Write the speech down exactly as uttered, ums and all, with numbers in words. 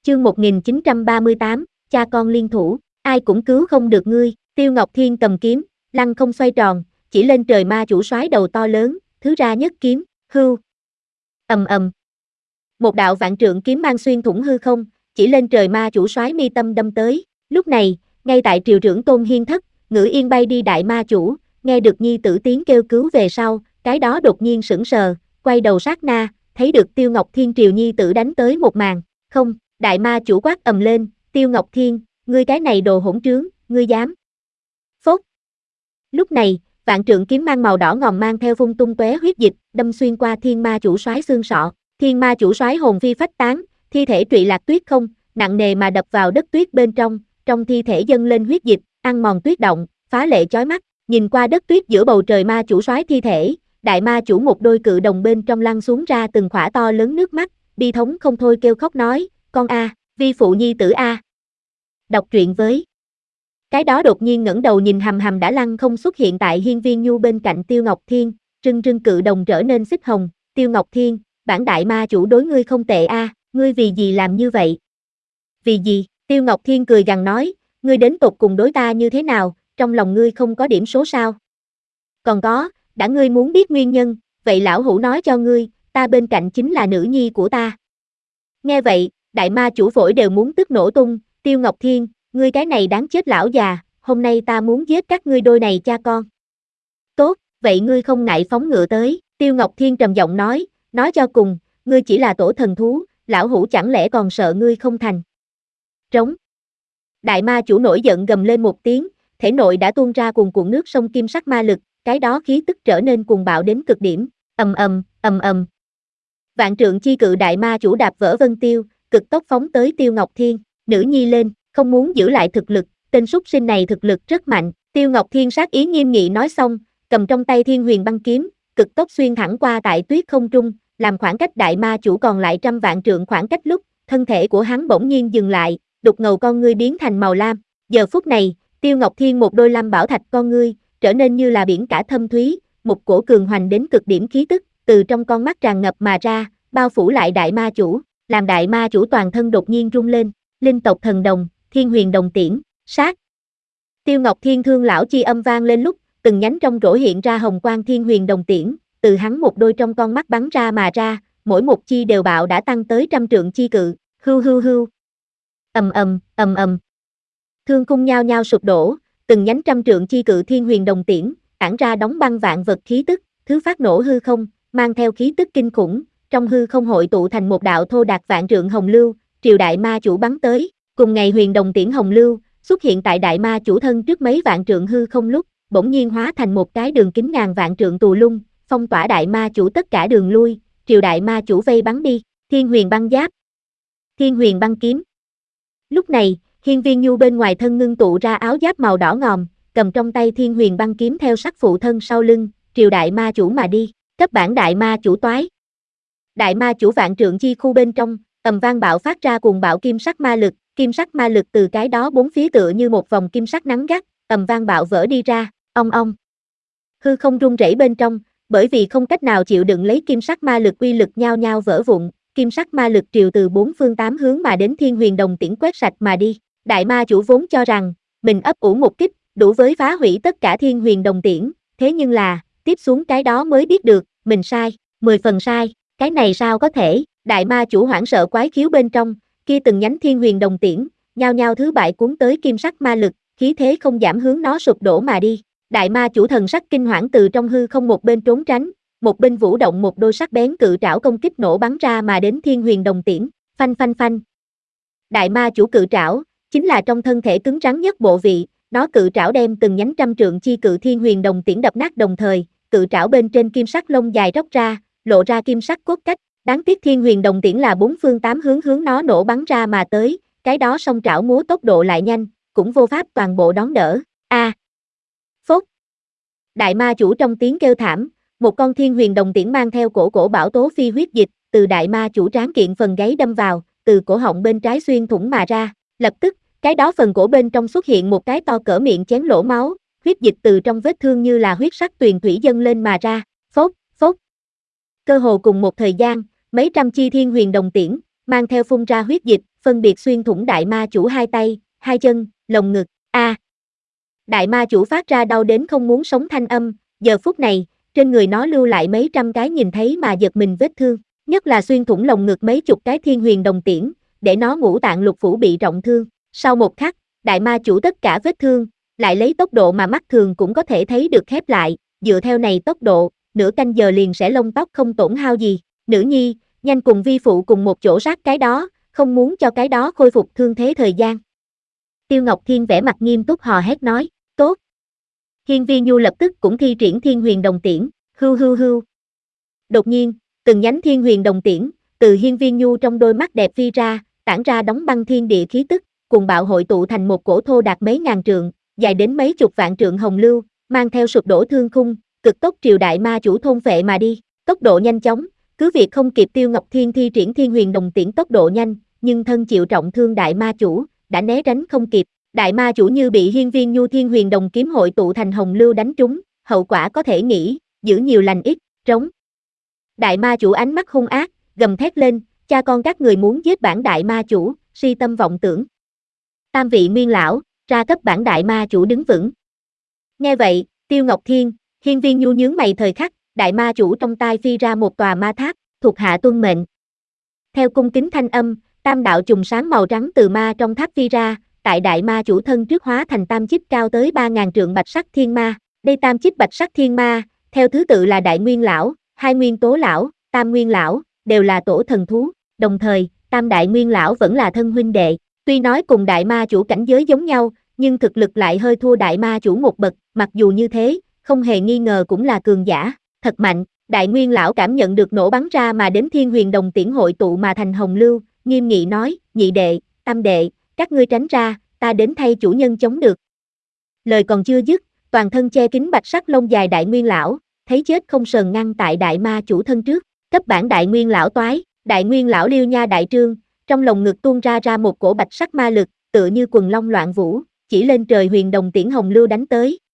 Chương một nghìn chín trăm ba mươi tám, cha con liên thủ, ai cũng cứu không được ngươi. Tiêu Ngọc Thiên cầm kiếm, lăng không xoay tròn, chỉ lên trời ma chủ soái đầu to lớn, thứ ra nhất kiếm, hưu. Ầm ầm. Một đạo vạn trượng kiếm mang xuyên thủng hư không, chỉ lên trời ma chủ soái mi tâm đâm tới. Lúc này, ngay tại triều trưởng Tôn Hiên thất, Ngữ Yên bay đi đại ma chủ, nghe được nhi tử tiếng kêu cứu về sau, cái đó đột nhiên sững sờ, quay đầu sát na, thấy được Tiêu Ngọc Thiên triều nhi tử đánh tới một màn. Không, đại ma chủ quát ầm lên, Tiêu Ngọc Thiên, ngươi cái này đồ hỗn trướng, ngươi dám. Phốt. Lúc này, vạn trượng kiếm mang màu đỏ ngòm mang theo phun tung tóe huyết dịch, đâm xuyên qua thiên ma chủ soái xương sọ. Thiên ma chủ soái hồn phi phách tán, thi thể trụy lạc tuyết không, nặng nề mà đập vào đất tuyết bên trong, trong thi thể dâng lên huyết dịch, ăn mòn tuyết động, phá lệ chói mắt. Nhìn qua đất tuyết giữa bầu trời ma chủ soái thi thể, đại ma chủ một đôi cự đồng bên trong lăn xuống ra từng khỏa to lớn nước mắt, bi thống không thôi kêu khóc nói, con a, vi phụ nhi tử a. Đọc truyện với. Cái đó đột nhiên ngẩng đầu nhìn hầm hầm đã lăn không xuất hiện tại hiên viên nhu bên cạnh Tiêu Ngọc Thiên, rưng rưng cự đồng trở nên xích hồng, Tiêu Ngọc Thiên, bản đại ma chủ đối ngươi không tệ a, ngươi vì gì làm như vậy? Vì gì? Tiêu Ngọc Thiên cười gằn nói, ngươi đến tột cùng đối ta như thế nào, trong lòng ngươi không có điểm số sao? Còn có, đã ngươi muốn biết nguyên nhân, vậy lão hủ nói cho ngươi, ta bên cạnh chính là nữ nhi của ta. Nghe vậy, đại ma chủ phổi đều muốn tức nổ tung, Tiêu Ngọc Thiên, ngươi cái này đáng chết lão già, hôm nay ta muốn giết các ngươi đôi này cha con. Tốt, vậy ngươi không ngại phóng ngựa tới, Tiêu Ngọc Thiên trầm giọng nói, nói cho cùng, ngươi chỉ là tổ thần thú, lão hủ chẳng lẽ còn sợ ngươi không thành. Trống. Đại ma chủ nổi giận gầm lên một tiếng, thể nội đã tuôn ra cuồn cuộn nước sông kim sắc ma lực, cái đó khí tức trở nên cuồng bạo đến cực điểm, ầm ầm, ầm ầm. Vạn trượng chi cự đại ma chủ đạp vỡ vân tiêu, cực tốc phóng tới Tiêu Ngọc Thiên, nữ nhi lên, không muốn giữ lại thực lực, tên súc sinh này thực lực rất mạnh. Tiêu Ngọc Thiên sát ý nghiêm nghị nói xong, cầm trong tay Thiên Huyền băng kiếm, cực tốc xuyên thẳng qua tại tuyết không trung, làm khoảng cách đại ma chủ còn lại trăm vạn trượng khoảng cách lúc, thân thể của hắn bỗng nhiên dừng lại, đục ngầu con ngươi biến thành màu lam. Giờ phút này, Tiêu Ngọc Thiên một đôi lam bảo thạch con ngươi, trở nên như là biển cả thâm thúy, một cổ cường hoành đến cực điểm khí tức, từ trong con mắt tràn ngập mà ra, bao phủ lại đại ma chủ, làm đại ma chủ toàn thân đột nhiên rung lên, linh tộc thần đồng, Thiên Huyền đồng tiễn, sát. Tiêu Ngọc Thiên thương lão chi âm vang lên lúc, từng nhánh trong rổ hiện ra hồng quang Thiên Huyền đồng tiễn, từ hắn một đôi trong con mắt bắn ra mà ra, mỗi một chi đều bạo đã tăng tới trăm trượng chi cự, hưu hưu hưu. Ầm ầm, ầm ầm. Thương khung nhao nhao sụp đổ, từng nhánh trăm trượng chi cự Thiên Huyền đồng tiễn, tản ra đóng băng vạn vật khí tức, thứ phát nổ hư không, mang theo khí tức kinh khủng, trong hư không hội tụ thành một đạo thô đạt vạn trượng hồng lưu, triều đại ma chủ bắn tới. Cùng ngày huyền đồng tiễn hồng lưu, xuất hiện tại đại ma chủ thân trước mấy vạn trượng hư không lúc, bỗng nhiên hóa thành một cái đường kính ngàn vạn trượng tù lung, phong tỏa đại ma chủ tất cả đường lui, triều đại ma chủ vây bắn đi, Thiên Huyền băng giáp, Thiên Huyền băng kiếm. Lúc này, hiên viên nhu bên ngoài thân ngưng tụ ra áo giáp màu đỏ ngòm, cầm trong tay Thiên Huyền băng kiếm theo sắc phụ thân sau lưng, triều đại ma chủ mà đi, cấp bản đại ma chủ toái. Đại ma chủ vạn trượng chi khu bên trong, ầm vang bạo phát ra cuồng bạo kim sắc ma lực, kim sắc ma lực từ cái đó bốn phía tựa như một vòng kim sắc nắng gắt, ầm vang bạo vỡ đi ra, ong ong. Hư không rung rẩy bên trong, bởi vì không cách nào chịu đựng lấy kim sắc ma lực uy lực nhao nhao vỡ vụn, kim sắc ma lực triều từ bốn phương tám hướng mà đến Thiên Huyền đồng tiễn quét sạch mà đi. Đại ma chủ vốn cho rằng mình ấp ủ một kích, đủ với phá hủy tất cả Thiên Huyền đồng tiễn, thế nhưng là, tiếp xuống cái đó mới biết được, mình sai, mười phần sai, cái này sao có thể? Đại ma chủ hoảng sợ quái khiếu bên trong, kia từng nhánh Thiên Huyền đồng tiễn, nhao nhao thứ bại cuốn tới kim sắc ma lực, khí thế không giảm hướng nó sụp đổ mà đi. Đại ma chủ thần sắc kinh hoảng từ trong hư không một bên trốn tránh, một bên vũ động một đôi sắc bén cự trảo công kích nổ bắn ra mà đến Thiên Huyền đồng tiễn, phanh phanh phanh. Đại ma chủ cự trảo, chính là trong thân thể cứng rắn nhất bộ vị, nó cự trảo đem từng nhánh trăm trượng chi cự Thiên Huyền đồng tiễn đập nát đồng thời, cự trảo bên trên kim sắc lông dài róc ra, lộ ra kim sắc cốt cách. Đáng tiếc Thiên Huyền đồng tiễn là bốn phương tám hướng hướng nó nổ bắn ra mà tới, cái đó song trảo múa tốc độ lại nhanh, cũng vô pháp toàn bộ đón đỡ. A. À. Phốt. Đại ma chủ trong tiếng kêu thảm, một con Thiên Huyền đồng tiễn mang theo cổ cổ bảo tố phi huyết dịch, từ đại ma chủ tráng kiện phần gáy đâm vào, từ cổ họng bên trái xuyên thủng mà ra. Lập tức, cái đó phần cổ bên trong xuất hiện một cái to cỡ miệng chén lỗ máu, huyết dịch từ trong vết thương như là huyết sắc tuyền thủy dâng lên mà ra. Phốt, phốt. Cơ hồ cùng một thời gian, mấy trăm chi Thiên Huyền đồng tiễn, mang theo phun ra huyết dịch, phân biệt xuyên thủng đại ma chủ hai tay, hai chân, lồng ngực, a. À. Đại ma chủ phát ra đau đến không muốn sống thanh âm, giờ phút này, trên người nó lưu lại mấy trăm cái nhìn thấy mà giật mình vết thương, nhất là xuyên thủng lồng ngực mấy chục cái thiên huyền đồng tiễn, để nó ngũ tạng lục phủ bị trọng thương. Sau một khắc, đại ma chủ tất cả vết thương, lại lấy tốc độ mà mắt thường cũng có thể thấy được khép lại, dựa theo này tốc độ, nửa canh giờ liền sẽ lông tóc không tổn hao gì. Nữ nhi, nhanh cùng vi phụ cùng một chỗ sát cái đó, không muốn cho cái đó khôi phục thương thế thời gian. Tiêu Ngọc Thiên vẻ mặt nghiêm túc hò hét nói, tốt. Hiên Viên Nhu lập tức cũng thi triển thiên huyền đồng tiễn, hưu hưu hưu. Đột nhiên, từng nhánh thiên huyền đồng tiễn, từ Hiên Viên Nhu trong đôi mắt đẹp phi ra, tản ra đóng băng thiên địa khí tức, cùng bạo hội tụ thành một cổ thô đạt mấy ngàn trượng, dài đến mấy chục vạn trượng hồng lưu, mang theo sụp đổ thương khung, cực tốc triều đại ma chủ thôn phệ mà đi, tốc độ nhanh chóng, cứ việc không kịp Tiêu Ngọc Thiên thi triển thiên huyền đồng tiễn tốc độ nhanh, nhưng thân chịu trọng thương đại ma chủ, đã né tránh không kịp, đại ma chủ như bị Hiên Viên Nhu thiên huyền đồng kiếm hội tụ thành hồng lưu đánh trúng, hậu quả có thể nghĩ, giữ nhiều lành ít, trống. Đại ma chủ ánh mắt hung ác, gầm thét lên, cha con các người muốn giết bản đại ma chủ, si tâm vọng tưởng. Tam vị nguyên lão, ra cấp bản đại ma chủ đứng vững. Nghe vậy, Tiêu Ngọc Thiên, Hiên Viên Nhu nhướng mày thời khắc, đại ma chủ trong tai phi ra một tòa ma tháp, thuộc hạ tuân mệnh. Theo cung kính thanh âm, tam đạo chùm sáng màu trắng từ ma trong tháp phi ra, tại đại ma chủ thân trước hóa thành tam chích cao tới ba ngàn trượng bạch sắc thiên ma. Đây tam chích bạch sắc thiên ma, theo thứ tự là đại nguyên lão, hai nguyên tố lão, tam nguyên lão, đều là tổ thần thú, đồng thời, tam đại nguyên lão vẫn là thân huynh đệ. Tuy nói cùng đại ma chủ cảnh giới giống nhau, nhưng thực lực lại hơi thua đại ma chủ một bậc, mặc dù như thế, không hề nghi ngờ cũng là cường giả, thật mạnh. Đại nguyên lão cảm nhận được nổ bắn ra mà đến thiên huyền đồng tiễn hội tụ mà thành hồng lưu, nghiêm nghị nói, nhị đệ, tam đệ, các ngươi tránh ra, ta đến thay chủ nhân chống được. Lời còn chưa dứt, toàn thân che kín bạch sắc lông dài đại nguyên lão, thấy chết không sờn ngăn tại đại ma chủ thân trước, cấp bản đại nguyên lão toái, đại nguyên lão liêu nha đại trương, trong lồng ngực tuôn ra ra một cổ bạch sắc ma lực, tựa như quần long loạn vũ, chỉ lên trời huyền đồng tiễn hồng lưu đánh tới,